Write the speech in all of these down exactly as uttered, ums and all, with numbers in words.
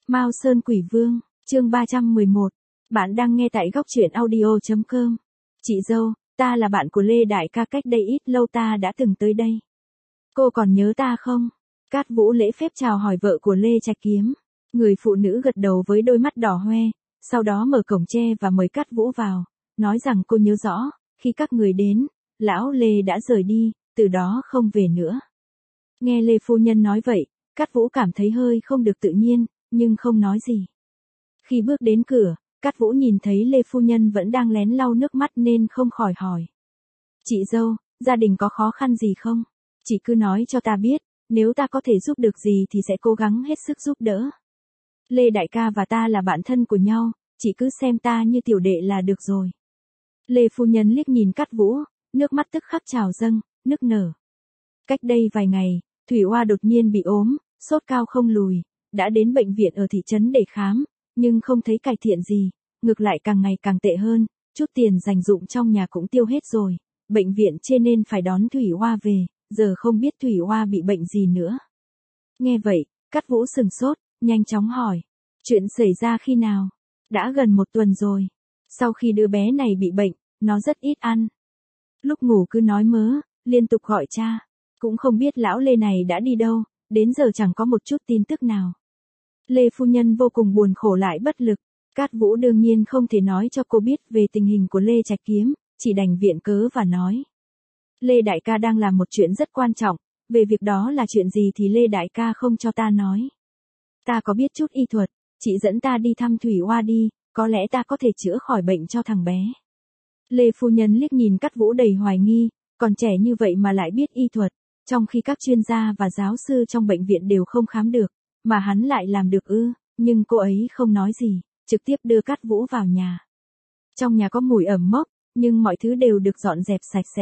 Mao Sơn Quỷ Vương, chương ba trăm mười một. Bạn đang nghe tại góc truyện audio chấm com. Chị dâu, ta là bạn của Lê Đại ca, cách đây ít lâu ta đã từng tới đây. Cô còn nhớ ta không? Cát Vũ lễ phép chào hỏi vợ của Lê Trạch Kiếm. Người phụ nữ gật đầu với đôi mắt đỏ hoe, sau đó mở cổng tre và mời Cát Vũ vào, nói rằng cô nhớ rõ, khi các người đến, lão Lê đã rời đi, từ đó không về nữa. Nghe Lê phu nhân nói vậy, Cát Vũ cảm thấy hơi không được tự nhiên, nhưng không nói gì. Khi bước đến cửa, Cát Vũ nhìn thấy Lê phu nhân vẫn đang lén lau nước mắt nên không khỏi hỏi. Chị dâu, gia đình có khó khăn gì không? Chị cứ nói cho ta biết, nếu ta có thể giúp được gì thì sẽ cố gắng hết sức giúp đỡ. Lê đại ca và ta là bạn thân của nhau, chị cứ xem ta như tiểu đệ là được rồi. Lê phu nhân liếc nhìn Cát Vũ, nước mắt tức khắc trào dâng, nức nở. Cách đây vài ngày, Thủy Oa đột nhiên bị ốm, sốt cao không lùi, đã đến bệnh viện ở thị trấn để khám, nhưng không thấy cải thiện gì, ngược lại càng ngày càng tệ hơn, chút tiền dành dụm trong nhà cũng tiêu hết rồi, bệnh viện chê nên phải đón Thủy Oa về, giờ không biết Thủy Oa bị bệnh gì nữa. Nghe vậy, Cát Vũ sừng sốt, nhanh chóng hỏi, chuyện xảy ra khi nào? Đã gần một tuần rồi. Sau khi đứa bé này bị bệnh, nó rất ít ăn. Lúc ngủ cứ nói mớ, liên tục gọi cha, cũng không biết lão Lê này đã đi đâu, đến giờ chẳng có một chút tin tức nào. Lê phu nhân vô cùng buồn khổ lại bất lực, Cát Vũ đương nhiên không thể nói cho cô biết về tình hình của Lê Trạch Kiếm, chỉ đành viện cớ và nói. Lê đại ca đang làm một chuyện rất quan trọng, về việc đó là chuyện gì thì Lê đại ca không cho ta nói. Ta có biết chút y thuật, chị dẫn ta đi thăm Thủy Oa đi, có lẽ ta có thể chữa khỏi bệnh cho thằng bé. Lê phu nhân liếc nhìn Cát Vũ đầy hoài nghi, còn trẻ như vậy mà lại biết y thuật, trong khi các chuyên gia và giáo sư trong bệnh viện đều không khám được, mà hắn lại làm được ư, nhưng cô ấy không nói gì, trực tiếp đưa Cát Vũ vào nhà. Trong nhà có mùi ẩm mốc, nhưng mọi thứ đều được dọn dẹp sạch sẽ.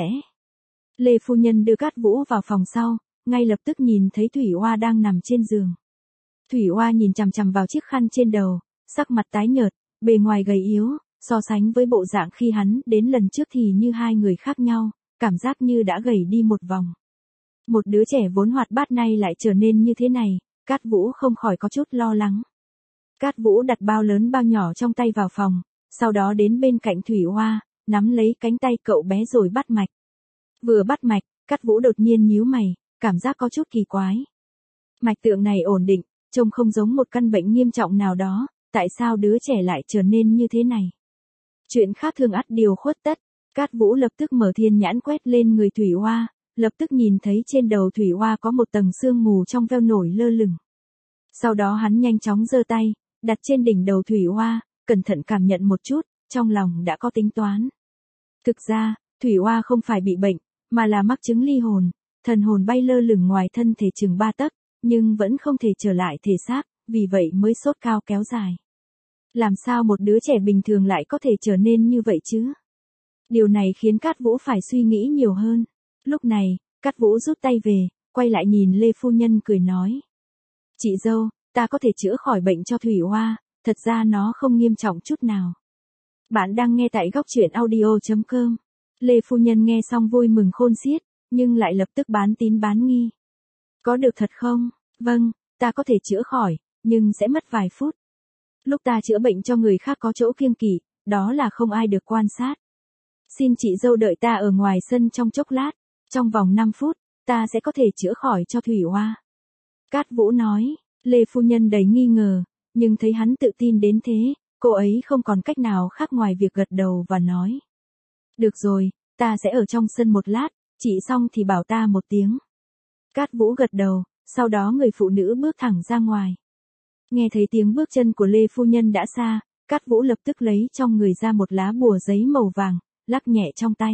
Lê phu nhân đưa Cát Vũ vào phòng sau, ngay lập tức nhìn thấy Thủy Oa đang nằm trên giường. Thủy Oa nhìn chằm chằm vào chiếc khăn trên đầu, sắc mặt tái nhợt, bề ngoài gầy yếu, so sánh với bộ dạng khi hắn đến lần trước thì như hai người khác nhau, cảm giác như đã gầy đi một vòng. Một đứa trẻ vốn hoạt bát nay lại trở nên như thế này, Cát Vũ không khỏi có chút lo lắng. Cát Vũ đặt bao lớn bao nhỏ trong tay vào phòng, sau đó đến bên cạnh Thủy Oa, nắm lấy cánh tay cậu bé rồi bắt mạch. Vừa bắt mạch, Cát Vũ đột nhiên nhíu mày, cảm giác có chút kỳ quái. Mạch tượng này ổn định, trông không giống một căn bệnh nghiêm trọng nào đó, tại sao đứa trẻ lại trở nên như thế này? Chuyện khác thường ắt điều khuất tất, Cát Vũ lập tức mở thiên nhãn quét lên người Thủy Oa, lập tức nhìn thấy trên đầu Thủy Oa có một tầng sương mù trong veo nổi lơ lửng. Sau đó hắn nhanh chóng giơ tay, đặt trên đỉnh đầu Thủy Oa, cẩn thận cảm nhận một chút, trong lòng đã có tính toán. Thực ra, Thủy Oa không phải bị bệnh, mà là mắc chứng ly hồn, thần hồn bay lơ lửng ngoài thân thể chừng ba tấc, nhưng vẫn không thể trở lại thể xác, vì vậy mới sốt cao kéo dài. Làm sao một đứa trẻ bình thường lại có thể trở nên như vậy chứ? Điều này khiến Cát Vũ phải suy nghĩ nhiều hơn. Lúc này, Cát Vũ rút tay về, quay lại nhìn Lê phu nhân cười nói. Chị dâu, ta có thể chữa khỏi bệnh cho Thủy Oa, thật ra nó không nghiêm trọng chút nào. Bạn đang nghe tại góc truyện audio chấm com. Lê phu nhân nghe xong vui mừng khôn xiết, nhưng lại lập tức bán tín bán nghi. Có được thật không? Vâng, ta có thể chữa khỏi, nhưng sẽ mất vài phút. Lúc ta chữa bệnh cho người khác có chỗ kiêng kỵ, đó là không ai được quan sát. Xin chị dâu đợi ta ở ngoài sân trong chốc lát, trong vòng năm phút, ta sẽ có thể chữa khỏi cho Thủy Oa. Cát Vũ nói, Lê phu nhân đầy nghi ngờ, nhưng thấy hắn tự tin đến thế, cô ấy không còn cách nào khác ngoài việc gật đầu và nói. Được rồi, ta sẽ ở trong sân một lát, chị xong thì bảo ta một tiếng. Cát Vũ gật đầu, sau đó người phụ nữ bước thẳng ra ngoài. Nghe thấy tiếng bước chân của Lê phu nhân đã xa, Cát Vũ lập tức lấy trong người ra một lá bùa giấy màu vàng, lắc nhẹ trong tay.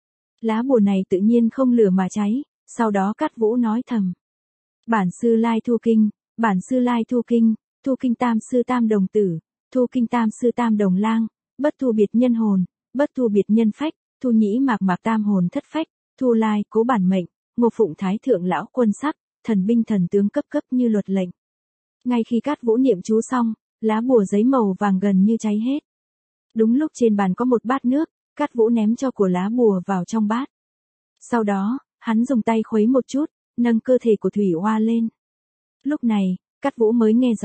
Lá bùa này tự nhiên không lửa mà cháy, sau đó Cát Vũ nói thầm. Bản sư Lai Thu Kinh, bản sư Lai Thu Kinh, Thu Kinh Tam Sư Tam Đồng Tử, Thu Kinh Tam Sư Tam Đồng Lang, bất thu biệt nhân hồn, bất thu biệt nhân phách, thu nhĩ mạc mạc tam hồn thất phách, thu lai cố bản mệnh, ngô phụng thái thượng lão quân sắc, thần binh thần tướng cấp cấp như luật lệnh. Ngay khi Cát Vũ niệm chú xong, lá bùa giấy màu vàng gần như cháy hết. Đúng lúc trên bàn có một bát nước, Cát Vũ ném cho của lá bùa vào trong bát. Sau đó, hắn dùng tay khuấy một chút, nâng cơ thể của Thủy Oa lên. Lúc này, Cát Vũ mới nghe rõ,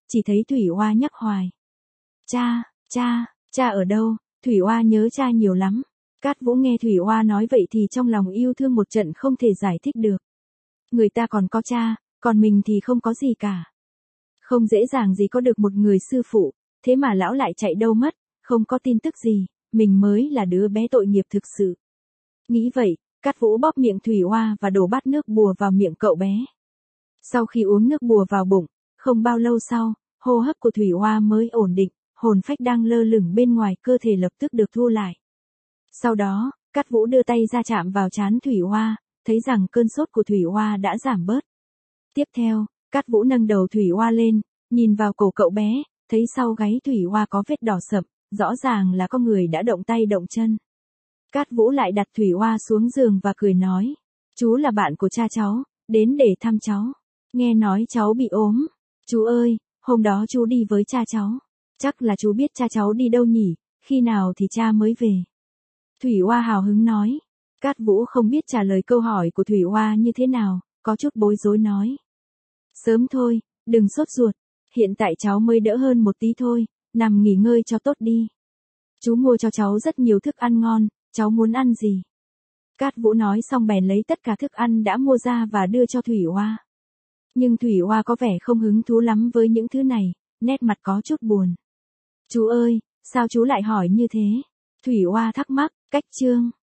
chỉ thấy Thủy Oa nhắc hoài. Cha, cha, cha ở đâu? Thủy Oa nhớ cha nhiều lắm. Cát Vũ nghe Thủy Oa nói vậy thì trong lòng yêu thương một trận không thể giải thích được. Người ta còn có cha, còn mình thì không có gì cả. Không dễ dàng gì có được một người sư phụ, thế mà lão lại chạy đâu mất, không có tin tức gì, mình mới là đứa bé tội nghiệp thực sự. Nghĩ vậy, Cát Vũ bóp miệng Thủy Oa và đổ bát nước bùa vào miệng cậu bé. Sau khi uống nước bùa vào bụng, không bao lâu sau, hô hấp của Thủy Oa mới ổn định, hồn phách đang lơ lửng bên ngoài cơ thể lập tức được thu lại. Sau đó, Cát Vũ đưa tay ra chạm vào trán Thủy Oa, thấy rằng cơn sốt của Thủy Oa đã giảm bớt. Tiếp theo, Cát Vũ nâng đầu Thủy Oa lên, nhìn vào cổ cậu bé, thấy sau gáy Thủy Oa có vết đỏ sậm, rõ ràng là có người đã động tay động chân. Cát Vũ lại đặt Thủy Oa xuống giường và cười nói, chú là bạn của cha cháu, đến để thăm cháu. Nghe nói cháu bị ốm. Chú ơi, hôm đó chú đi với cha cháu. Chắc là chú biết cha cháu đi đâu nhỉ, khi nào thì cha mới về. Thủy Oa hào hứng nói. Cát Vũ không biết trả lời câu hỏi của Thủy Oa như thế nào, có chút bối rối nói. Sớm thôi, đừng sốt ruột. Hiện tại cháu mới đỡ hơn một tí thôi, nằm nghỉ ngơi cho tốt đi. Chú mua cho cháu rất nhiều thức ăn ngon, cháu muốn ăn gì? Cát Vũ nói xong bèn lấy tất cả thức ăn đã mua ra và đưa cho Thủy Oa. Nhưng Thủy Oa có vẻ không hứng thú lắm với những thứ này, nét mặt có chút buồn. Chú ơi, sao chú lại hỏi như thế? Thủy Oa thắc mắc, cách chương.